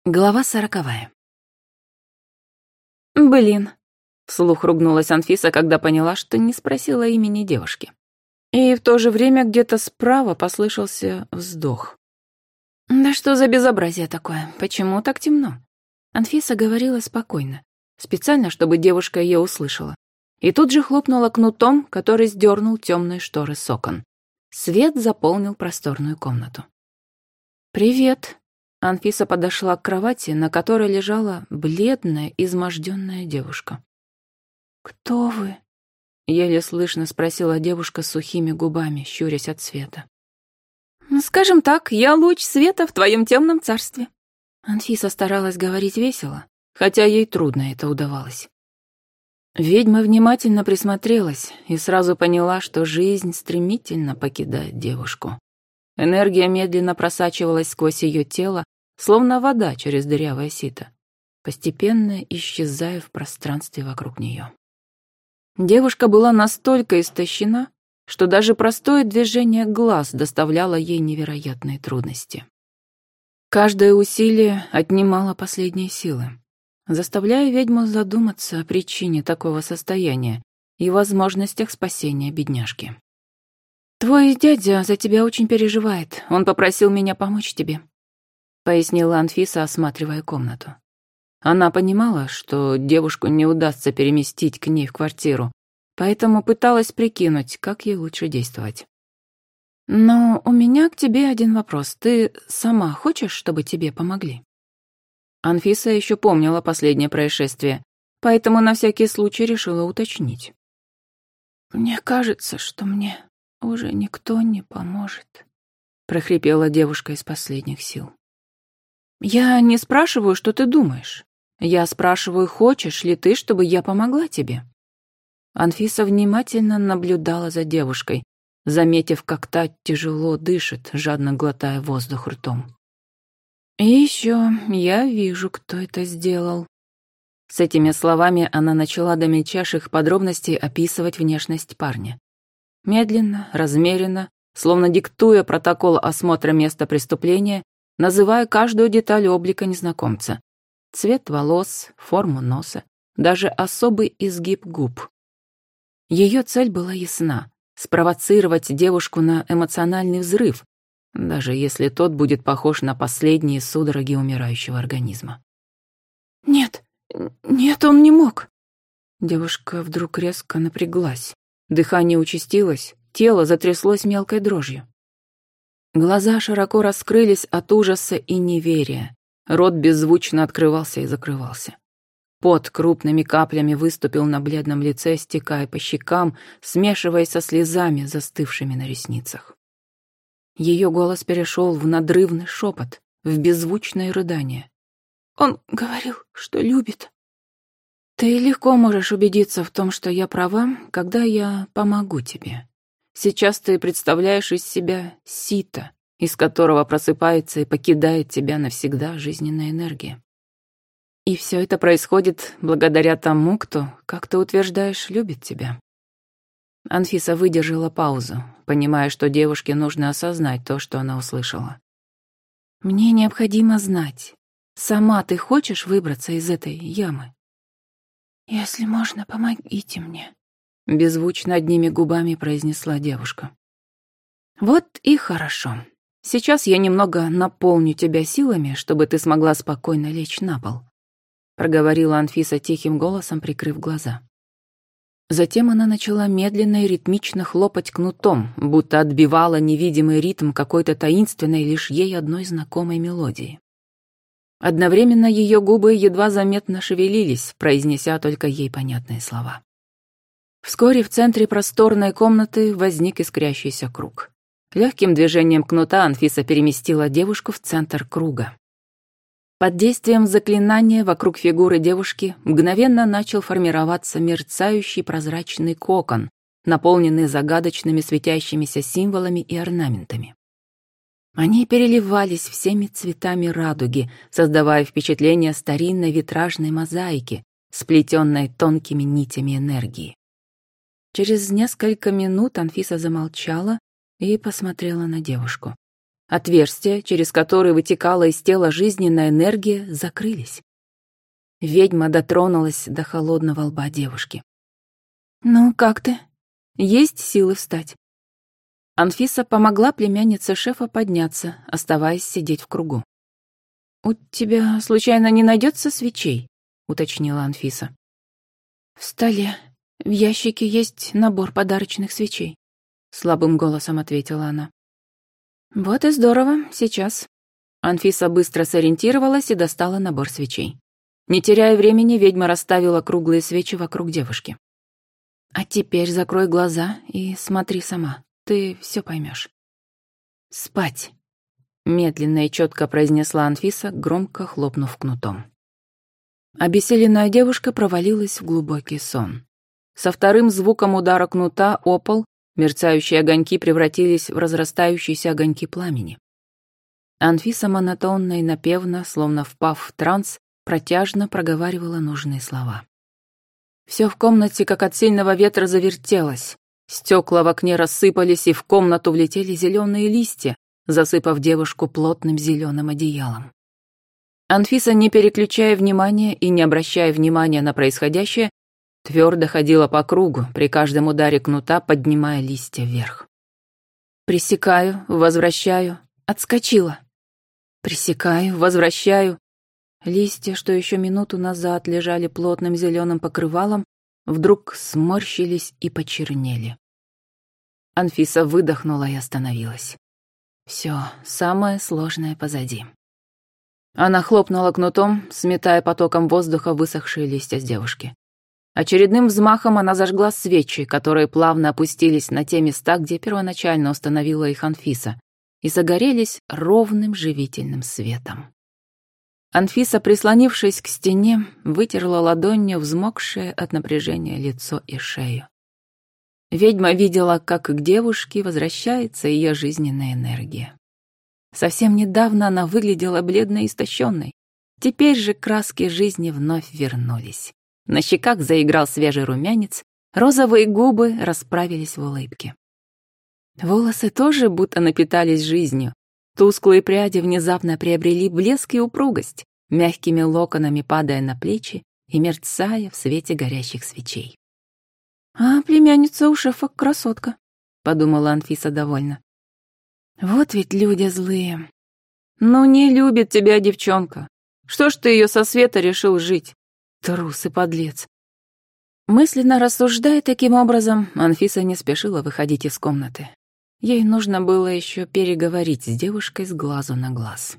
Глава 40. «Блин», — вслух ругнулась Анфиса, когда поняла, что не спросила имени девушки. И в то же время где-то справа послышался вздох. «Да что за безобразие такое? Почему так темно?» Анфиса говорила спокойно, специально, чтобы девушка ее услышала. И тут же хлопнула кнутом, который сдернул темные шторы с окон. Свет заполнил просторную комнату. «Привет», — Анфиса подошла к кровати, на которой лежала бледная, изможденная девушка. «Кто вы?» — еле слышно спросила девушка сухими губами, щурясь от света. «Скажем так, я луч света в твоем темном царстве». Анфиса старалась говорить весело, хотя ей трудно это удавалось. Ведьма внимательно присмотрелась и сразу поняла, что жизнь стремительно покидает девушку. Энергия медленно просачивалась сквозь ее тело, словно вода через дырявое сито, постепенно исчезая в пространстве вокруг нее. Девушка была настолько истощена, что даже простое движение глаз доставляло ей невероятные трудности. Каждое усилие отнимало последние силы, заставляя ведьму задуматься о причине такого состояния и возможностях спасения бедняжки. «Твой дядя за тебя очень переживает, он попросил меня помочь тебе», — пояснила Анфиса, осматривая комнату. Она понимала, что девушку не удастся переместить к ней в квартиру, поэтому пыталась прикинуть, как ей лучше действовать. «Но у меня к тебе один вопрос. Ты сама хочешь, чтобы тебе помогли?» Анфиса еще помнила последнее происшествие, поэтому на всякий случай решила уточнить. «Мне кажется, что мне уже никто не поможет», — прохрипела девушка из последних сил. «Я не спрашиваю, что ты думаешь. Я спрашиваю, хочешь ли ты, чтобы я помогла тебе?» Анфиса внимательно наблюдала за девушкой, заметив, как та тяжело дышит, жадно глотая воздух ртом. «И еще я вижу, кто это сделал». С этими словами она начала до мельчайших подробностей описывать внешность парня. Медленно, размеренно, словно диктуя протокол осмотра места преступления, называя каждую деталь облика незнакомца. Цвет волос, форму носа, даже особый изгиб губ. Ее цель была ясна — спровоцировать девушку на эмоциональный взрыв, даже если тот будет похож на последние судороги умирающего организма. «Нет, нет, он не мог!» Девушка вдруг резко напряглась. Дыхание участилось, тело затряслось мелкой дрожью. Глаза широко раскрылись от ужаса и неверия. Рот беззвучно открывался и закрывался. Пот крупными каплями выступил на бледном лице, стекая по щекам, смешиваясь со слезами, застывшими на ресницах. Ее голос перешел в надрывный шепот, в беззвучное рыдание. «Он говорил, что любит». «Ты легко можешь убедиться в том, что я права, когда я помогу тебе. Сейчас ты представляешь из себя сито, из которого просыпается и покидает тебя навсегда жизненная энергия. И все это происходит благодаря тому, кто, как ты утверждаешь, любит тебя». Анфиса выдержала паузу, понимая, что девушке нужно осознать то, что она услышала. «Мне необходимо знать, сама ты хочешь выбраться из этой ямы?» «Если можно, помогите мне», — беззвучно одними губами произнесла девушка. «Вот и хорошо. Сейчас я немного наполню тебя силами, чтобы ты смогла спокойно лечь на пол», — проговорила Анфиса тихим голосом, прикрыв глаза. Затем она начала медленно и ритмично хлопать кнутом, будто отбивала невидимый ритм какой-то таинственной, лишь ей одной знакомой мелодии. Одновременно ее губы едва заметно шевелились, произнеся только ей понятные слова. Вскоре в центре просторной комнаты возник искрящийся круг. Легким движением кнута Анфиса переместила девушку в центр круга. Под действием заклинания вокруг фигуры девушки мгновенно начал формироваться мерцающий прозрачный кокон, наполненный загадочными светящимися символами и орнаментами. Они переливались всеми цветами радуги, создавая впечатление старинной витражной мозаики, сплетенной тонкими нитями энергии. Через несколько минут Анфиса замолчала и посмотрела на девушку. Отверстия, через которые вытекала из тела жизненная энергия, закрылись. Ведьма дотронулась до холодного лба девушки. «Ну, как ты? Есть силы встать?» Анфиса помогла племяннице шефа подняться, оставаясь сидеть в кругу. «У тебя, случайно, не найдется свечей?» — уточнила Анфиса. «В столе, в ящике есть набор подарочных свечей», — слабым голосом ответила она. «Вот и здорово, сейчас». Анфиса быстро сориентировалась и достала набор свечей. Не теряя времени, ведьма расставила круглые свечи вокруг девушки. «А теперь закрой глаза и смотри сама, ты все поймешь». «Спать», — медленно и четко произнесла Анфиса, громко хлопнув кнутом. Обессиленная девушка провалилась в глубокий сон. Со вторым звуком удара кнута о пол мерцающие огоньки превратились в разрастающиеся огоньки пламени. Анфиса монотонно и напевно, словно впав в транс, протяжно проговаривала нужные слова. Все в комнате, как от сильного ветра, завертелось. Стекла в окне рассыпались, и в комнату влетели зеленые листья, засыпав девушку плотным зеленым одеялом. Анфиса, не переключая внимания и не обращая внимания на происходящее, твердо ходила по кругу, при каждом ударе кнута поднимая листья вверх. «Пресекаю, возвращаю, отскочила. Пресекаю, возвращаю». Листья, что еще минуту назад лежали плотным зеленым покрывалом, вдруг сморщились и почернели. Анфиса выдохнула и остановилась. Все, самое сложное позади. Она хлопнула кнутом, сметая потоком воздуха высохшие листья с девушки. Очередным взмахом она зажгла свечи, которые плавно опустились на те места, где первоначально установила их Анфиса, и загорелись ровным живительным светом. Анфиса, прислонившись к стене, вытерла ладонью взмокшее от напряжения лицо и шею. Ведьма видела, как к девушке возвращается ее жизненная энергия. Совсем недавно она выглядела бледной и истощенной. Теперь же краски жизни вновь вернулись. На щеках заиграл свежий румянец, розовые губы расправились в улыбке. Волосы тоже будто напитались жизнью. Тусклые пряди внезапно приобрели блеск и упругость, мягкими локонами падая на плечи и мерцая в свете горящих свечей. «А племянница у шефа красотка», — подумала Анфиса довольно. «Вот ведь люди злые. Ну не любит тебя девчонка. Что ж ты ее со света решил жить? Трус и подлец». Мысленно рассуждая таким образом, Анфиса не спешила выходить из комнаты. Ей нужно было еще переговорить с девушкой с глазу на глаз.